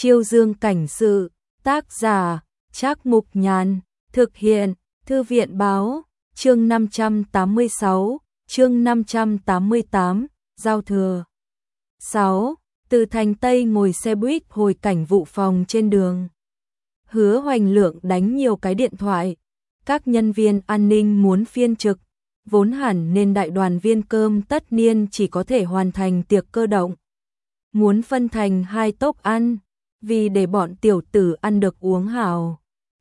Chiêu Dương cảnh sự, tác giả, Trác Mục Nhàn, thực hiện, Thư viện báo, chương 586, chương 588, giao thừa. 6. Từ thành Tây ngồi xe buýt hồi cảnh vụ phòng trên đường. Hứa Hoành Lượng đánh nhiều cái điện thoại. Các nhân viên an ninh muốn phiên trực, vốn hẳn nên đại đoàn viên cơm tất niên chỉ có thể hoàn thành tiệc cơ động. Muốn phân thành 2 tốp ăn, vì để bọn tiểu tử ăn được uống hảo.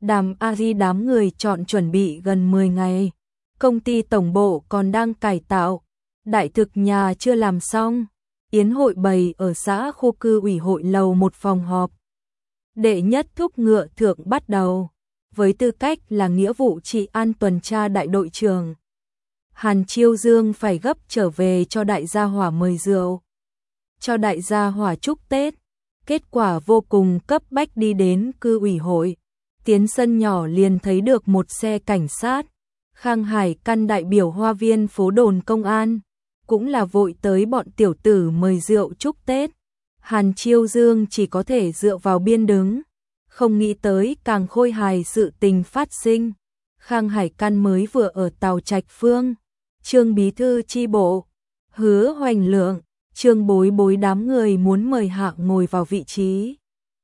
Đám người chọn chuẩn bị gần 10 ngày. Công ty tổng bộ còn đang cải tạo, đại thực nhà chưa làm xong. Yến hội bày ở xã khu cư ủy hội lầu một phòng họp. Đệ nhất thúc ngựa thượng bắt đầu, với tư cách là nghĩa vụ trị an tuần tra đại đội trưởng. Hàn Chiêu Dương phải gấp trở về cho đại gia hỏa mời rượu, cho đại gia hỏa chúc Tết. Kết quả vô cùng cấp bách đi đến cư ủy hội, tiến sân nhỏ liền thấy được một xe cảnh sát. Khang Hải Căn đại biểu hoa viên phố đồn công an, cũng là vội tới bọn tiểu tử mời rượu chúc Tết. Hàn Chiêu Dương chỉ có thể dựa vào biên đứng, không nghĩ tới càng khôi hài sự tình phát sinh. Khang Hải Căn mới vừa ở Tào Trạch Phương, Trương bí thư chi bộ, Hứa Hoành Lượng, Trương Bối Bối đám người muốn mời hạ ngồi vào vị trí.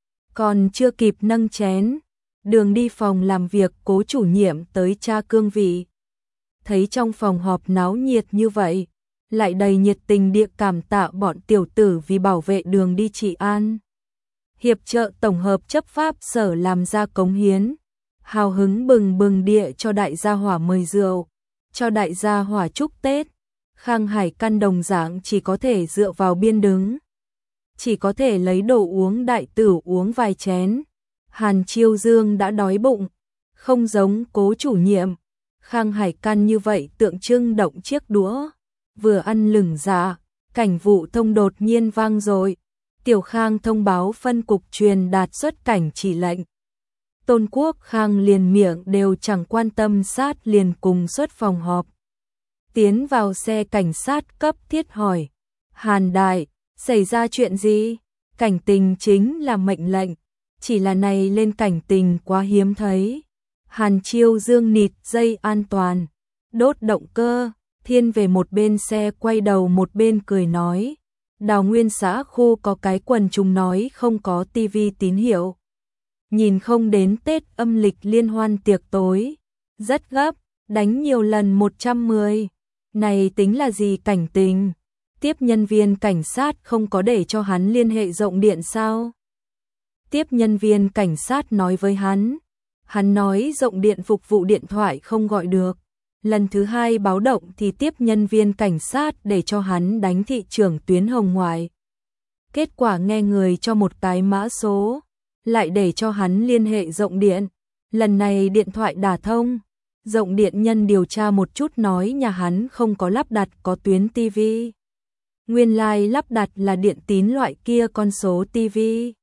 Còn chưa kịp nâng chén, đường đi phòng làm việc Cố chủ nhiệm tới tra cương vị. Thấy trong phòng họp náo nhiệt như vậy, lại đầy nhiệt tình địa cảm tạ bọn tiểu tử vì bảo vệ đường đi trị an, hiệp trợ tổng hợp chấp pháp sở làm ra cống hiến. Hào hứng bừng bừng địa cho đại gia hỏa mời rượu, cho đại gia hỏa chúc Tết. Khang Hải Căn đồng dạng chỉ có thể dựa vào biên đứng, chỉ có thể lấy đồ uống đại tử uống vài chén. Hàn Chiêu Dương đã đói bụng, không giống Cố chủ nhiệm. Khang Hải Căn như vậy tượng trưng động chiếc đũa, vừa ăn lửng dạ, cảnh vụ thông đột nhiên vang rồi. Tiểu Khang thông báo phân cục truyền đạt xuất cảnh chỉ lệnh. Tôn Quốc Khang liền miệng đều chẳng quan tâm sát liền cùng xuất phòng họp. Tiến vào xe cảnh sát cấp thiết hỏi, Hàn đại, xảy ra chuyện gì? Cảnh tình chính là mệnh lệnh, chỉ là này lên cảnh tình quá hiếm thấy. Hàn Chiêu Dương nịt dây an toàn, đốt động cơ, thiên về một bên xe quay đầu một bên cười nói, Đào Nguyên xã khu có cái quần chúng nói không có tivi tín hiệu, nhìn không đến Tết âm lịch liên hoan tiệc tối, rất gấp, đánh nhiều lần 110. Này tính là gì cảnh tình? Tiếp nhân viên cảnh sát không có để cho hắn liên hệ rộng điện sao? Tiếp nhân viên cảnh sát nói với hắn nói rộng điện phục vụ điện thoại không gọi được. Lần thứ 2 báo động thì tiếp nhân viên cảnh sát để cho hắn đánh thị trưởng tuyến hồng ngoại. Kết quả nghe người cho một cái mã số, lại để cho hắn liên hệ rộng điện. Lần này điện thoại đả thông, rộng điện nhân điều tra một chút nói nhà hắn không có lắp đặt có tuyến TV. Nguyên lai lắp đặt là điện tín loại kia con số TV.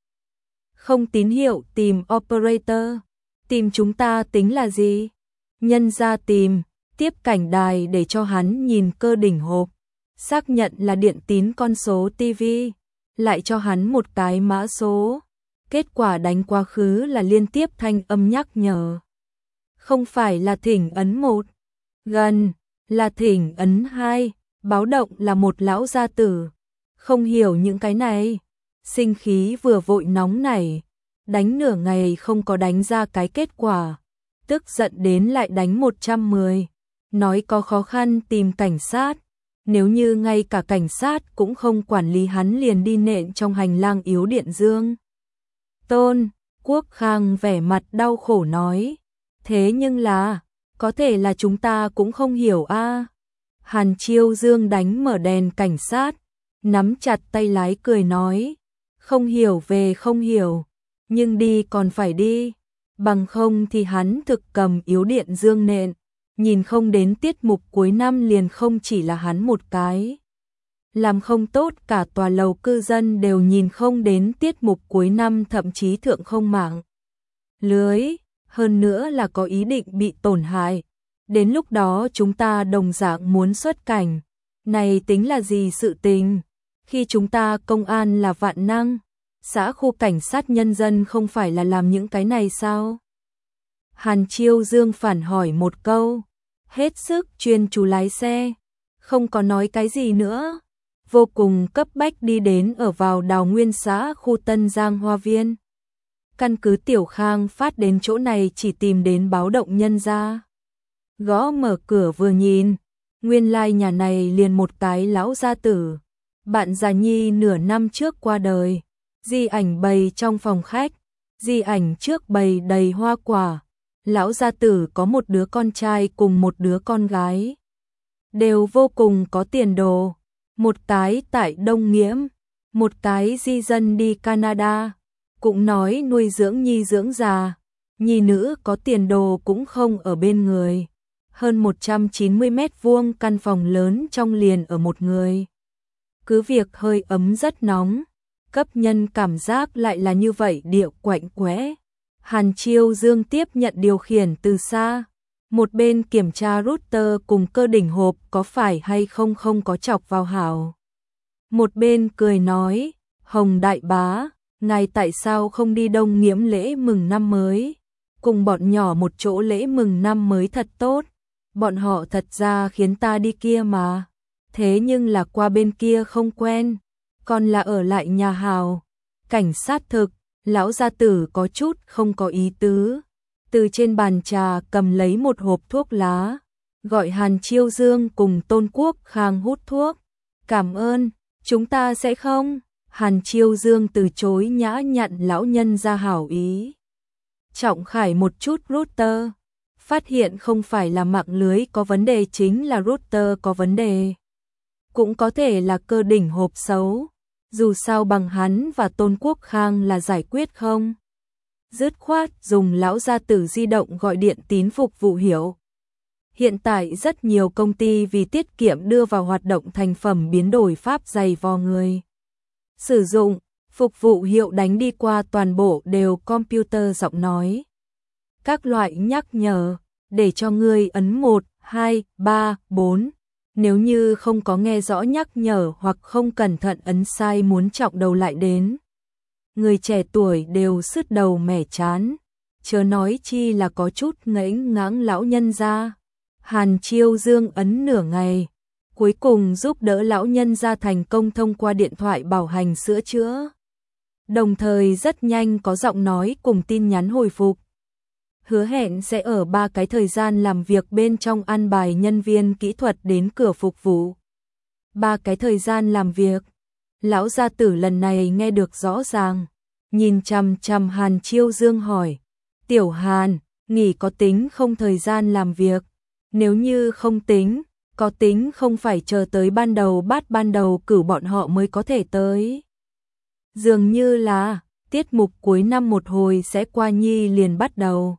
Không tín hiệu tìm operator. Tìm chúng ta tính là gì? Nhân ra tìm, tiếp cảnh đài để cho hắn nhìn cơ đỉnh hộp, xác nhận là điện tín con số TV, lại cho hắn một cái mã số. Kết quả đánh quá khứ là liên tiếp thanh âm nhắc nhở. Không phải là thỉnh ấn 1, gần, là thỉnh ấn 2, báo động là một lão gia tử. Không hiểu những cái này, sinh khí vừa vội nóng nảy, đánh nửa ngày không có đánh ra cái kết quả, tức giận đến lại đánh 110, nói có khó khăn tìm cảnh sát, nếu như ngay cả cảnh sát cũng không quản lý hắn liền đi nện trong hành lang yếu điện dương. Tôn Quốc Khang vẻ mặt đau khổ nói, thế nhưng là, có thể là chúng ta cũng không hiểu a. Hàn Chiêu Dương đánh mở đèn cảnh sát, nắm chặt tay lái cười nói, không hiểu về không hiểu, nhưng đi còn phải đi, bằng không thì hắn thực cầm yếu điện dương nện, nhìn không đến tiết mục cuối năm liền không chỉ là hắn một cái. Làm không tốt cả tòa lầu cư dân đều nhìn không đến tiết mục cuối năm, thậm chí thượng không mạng lưới, hơn nữa là có ý định bị tổn hại. Đến lúc đó chúng ta đồng dạng muốn xuất cảnh, này tính là gì sự tình? Khi chúng ta công an là vạn năng, xã khu cảnh sát nhân dân không phải là làm những cái này sao? Hàn Chiêu Dương phản hỏi một câu, hết sức chuyên chú lái xe, không có nói cái gì nữa, vô cùng cấp bách đi đến ở vào Đào Nguyên xã khu Tân Giang Hoa Viên. Căn cứ Tiểu Khang phát đến chỗ này chỉ tìm đến báo động nhân gia. Gõ mở cửa vừa nhìn, nguyên lai nhà này liền một cái lão gia tử. Bạn già Nhi nửa năm trước qua đời, di ảnh bày trong phòng khách, di ảnh trước bày đầy hoa quả. Lão gia tử có một đứa con trai cùng một đứa con gái. Đều vô cùng có tiền đồ, một cái tại Đông Nghiễm, một cái di dân đi Canada. Cũng nói nuôi dưỡng nhi dưỡng già, nhi nữ có tiền đồ cũng không ở bên người. Hơn 190 mét vuông căn phòng lớn trong liền ở một người. Cứ việc hơi ấm rất nóng, cấp nhân cảm giác lại là như vậy điệu quạnh quẽ. Hàn Chiêu Dương tiếp nhận điều khiển từ xa, một bên kiểm tra router cùng cơ đỉnh hộp có phải hay không có chọc vào hảo. Một bên cười nói, Hồng đại bá, ngài tại sao không đi Đông Nghiễm lễ mừng năm mới? Cùng bọn nhỏ một chỗ lễ mừng năm mới thật tốt, bọn họ thật ra khiến ta đi kia mà. Thế nhưng là qua bên kia không quen, còn là ở lại nhà hào. Cảnh sát thực, lão gia tử có chút không có ý tứ. Từ trên bàn trà cầm lấy một hộp thuốc lá, gọi Hàn Chiêu Dương cùng Tôn Quốc Khang hút thuốc. Cảm ơn, chúng ta sẽ không. Hàn Chiêu Dương từ chối nhã nhặn lão nhân ra hảo ý. Trọng khải một chút router, phát hiện không phải là mạng lưới có vấn đề chính là router có vấn đề. Cũng có thể là cơ đỉnh hộp xấu, dù sao bằng hắn và Tôn Quốc Khang là giải quyết không. Dứt khoát dùng lão gia tử di động gọi điện tín phục vụ hiểu. Hiện tại rất nhiều công ty vì tiết kiệm đưa vào hoạt động thành phẩm biến đổi pháp dày vò người sử dụng, phục vụ hiệu đánh đi qua toàn bộ đều computer giọng nói. Các loại nhắc nhở, để cho ngươi ấn 1, 2, 3, 4. Nếu như không có nghe rõ nhắc nhở hoặc không cẩn thận ấn sai muốn trọng đầu lại đến. Người trẻ tuổi đều sứt đầu mẻ chán, chớ nói chi là có chút ngẫnh ngãng lão nhân ra. Hàn Chiêu Dương ấn nửa ngày, cuối cùng giúp đỡ lão nhân ra thành công thông qua điện thoại bảo hành sửa chữa. Đồng thời rất nhanh có giọng nói cùng tin nhắn hồi phục. Hứa hẹn sẽ ở 3 cái thời gian làm việc bên trong an bài nhân viên kỹ thuật đến cửa phục vụ. 3 cái thời gian làm việc. Lão gia tử lần này nghe được rõ ràng, nhìn chằm chằm Hàn Chiêu Dương hỏi, Tiểu Hàn, nghỉ có tính không thời gian làm việc? Nếu như không tính, có tính không phải chờ tới ban đầu cử bọn họ mới có thể tới. Dường như là, tiết mục cuối năm một hồi sẽ qua Nhi liền bắt đầu.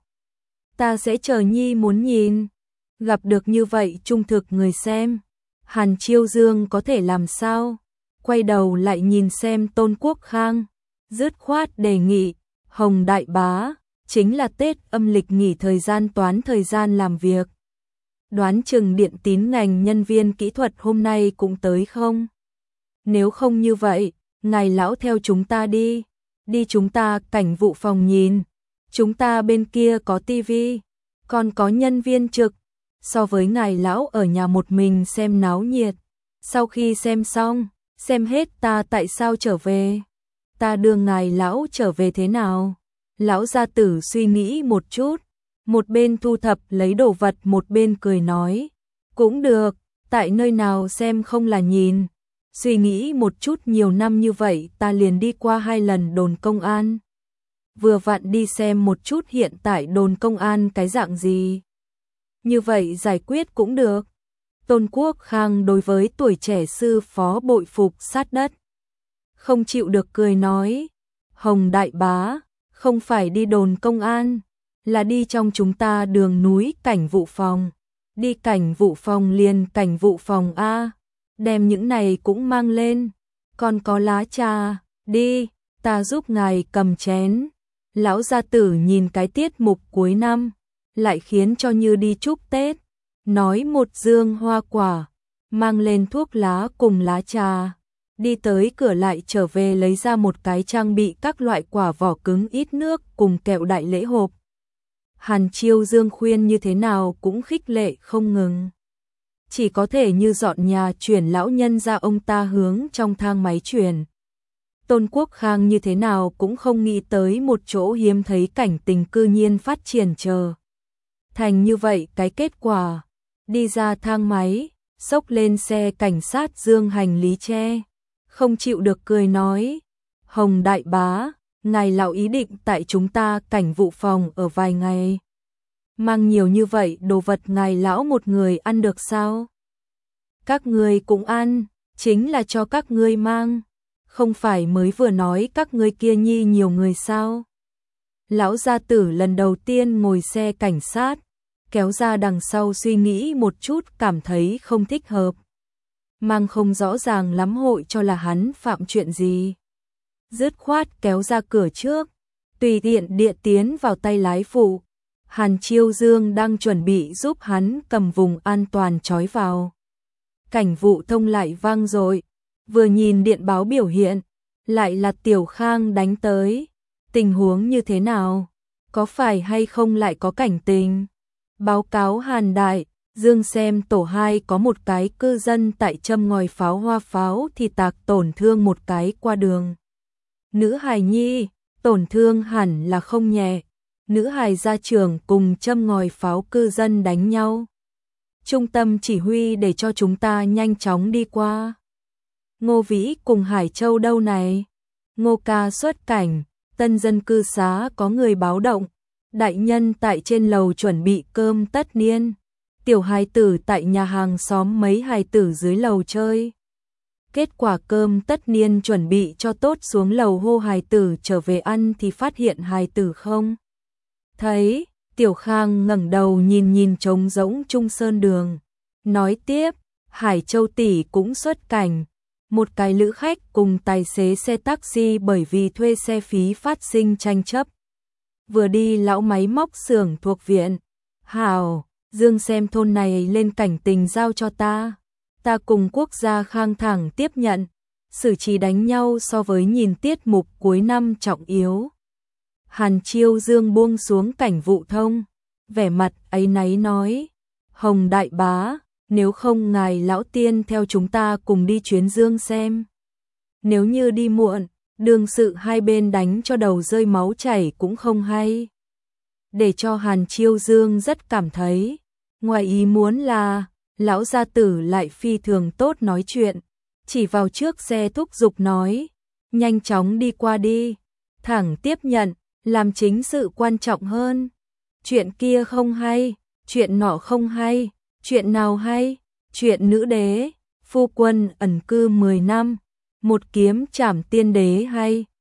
Ta sẽ chờ Nhi muốn nhìn, gặp được như vậy trung thực người xem. Hàn Chiêu Dương có thể làm sao? Quay đầu lại nhìn xem Tôn Quốc Khang, dứt khoát đề nghị, Hồng đại bá, chính là Tết âm lịch nghỉ thời gian toán thời gian làm việc. Đoán chừng điện tín ngành nhân viên kỹ thuật hôm nay cũng tới không? Nếu không như vậy, ngài lão theo chúng ta đi chúng ta cảnh vụ phòng nhìn. Chúng ta bên kia có tivi, còn có nhân viên trực, so với ngài lão ở nhà một mình xem náo nhiệt. Sau khi xem xong, xem hết ta tại sao trở về? Ta đưa ngài lão trở về thế nào? Lão gia tử suy nghĩ một chút, một bên thu thập lấy đồ vật một bên cười nói, cũng được, tại nơi nào xem không là nhìn. Suy nghĩ một chút nhiều năm như vậy ta liền đi qua 2 lần đồn công an. Vừa vặn đi xem một chút hiện tại đồn công an cái dạng gì. Như vậy giải quyết cũng được. Tôn Quốc Khang đối với tuổi trẻ sư phó bội phục sát đất. Không chịu được cười nói, Hồng đại bá, không phải đi đồn công an, là đi trong chúng ta đường núi cảnh vụ phòng. Đi cảnh vụ phòng liền cảnh vụ phòng A, đem những này cũng mang lên. Còn có lá trà, đi, ta giúp ngài cầm chén. Lão gia tử nhìn cái tiết mục cuối năm, lại khiến cho như đi chúc Tết, nói một dương hoa quả, mang lên thuốc lá cùng lá trà. đi tới cửa lại trở về lấy ra một cái trang bị các loại quả vỏ cứng ít nước cùng kẹo đại lễ hộp. Hàn Chiêu Dương khuyên như thế nào cũng khích lệ không ngừng. Chỉ có thể như dọn nhà chuyển lão nhân ra ông ta hướng trong thang máy chuyển. Tôn Quốc Khang như thế nào cũng không nghĩ tới một chỗ hiếm thấy cảnh tình cư nhiên phát triển chờ. Thành như vậy cái kết quả, đi ra thang máy, xốc lên xe cảnh sát dương hành lý che. Không chịu được cười nói, Hồng đại bá, ngài lão ý định tại chúng ta cảnh vụ phòng ở vài ngày. Mang nhiều như vậy đồ vật ngài lão một người ăn được sao? Các ngươi cũng ăn, chính là cho các ngươi mang. Không phải mới vừa nói các ngươi kia nhi nhiều người sao? Lão gia tử lần đầu tiên ngồi xe cảnh sát, kéo ra đằng sau suy nghĩ một chút cảm thấy không thích hợp. Mang không rõ ràng lắm hội cho là hắn phạm chuyện gì. Dứt khoát kéo ra cửa trước, tùy tiện địa tiến vào tay lái phụ. Hàn Chiêu Dương đang chuẩn bị giúp hắn cầm vùng an toàn trói vào. Cảnh vụ thông lại vang dội, vừa nhìn điện báo biểu hiện, lại là Tiểu Khang đánh tới. Tình huống như thế nào? Có phải hay không lại có cảnh tình? Báo cáo Hàn Đại, Dương xem tổ 2 có một cái cư dân tại châm ngòi pháo hoa pháo thì tạc tổn thương một cái qua đường. Nữ hài nhi, tổn thương hẳn là không nhẹ. Nữ hài ra trường cùng châm ngòi pháo cư dân đánh nhau. Trung tâm chỉ huy để cho chúng ta nhanh chóng đi qua. Ngô Vĩ cùng Hải Châu đâu này? Ngô ca xuất cảnh, tân dân cư xá có người báo động. Đại nhân tại trên lầu chuẩn bị cơm tất niên. Tiểu hài tử tại nhà hàng xóm mấy hài tử dưới lầu chơi. Kết quả cơm tất niên chuẩn bị cho tốt xuống lầu hô hài tử trở về ăn thì phát hiện hài tử không thấy. Tiểu Khang ngẩng đầu nhìn nhìn trống rỗng Trung Sơn đường. Nói tiếp, Hải Châu tỷ cũng xuất cảnh. Một cái lữ khách cùng tài xế xe taxi bởi vì thuê xe phí phát sinh tranh chấp. Vừa đi lão máy móc xưởng thuộc viện. Hảo, Dương xem thôn này lên cảnh tình giao cho ta. Ta cùng Quốc gia Khang thẳng tiếp nhận. Xử trí đánh nhau so với nhìn tiết mục cuối năm trọng yếu. Hàn Chiêu Dương buông xuống cảnh vụ thông. Vẻ mặt áy náy nói. Hồng đại bá, nếu không ngài lão tiên theo chúng ta cùng đi chuyến Dương xem. Nếu như đi muộn, đương sự hai bên đánh cho đầu rơi máu chảy cũng không hay. Để cho Hàn Chiêu Dương rất cảm thấy. Ngoài ý muốn là, lão gia tử lại phi thường tốt nói chuyện. Chỉ vào trước xe thúc giục nói. Nhanh chóng đi qua đi. Thẳng tiếp nhận, làm chính sự quan trọng hơn. Chuyện kia không hay, chuyện nọ không hay, chuyện nào hay, chuyện nữ đế, phu quân ẩn cư 10 năm, một kiếm trảm tiên đế hay.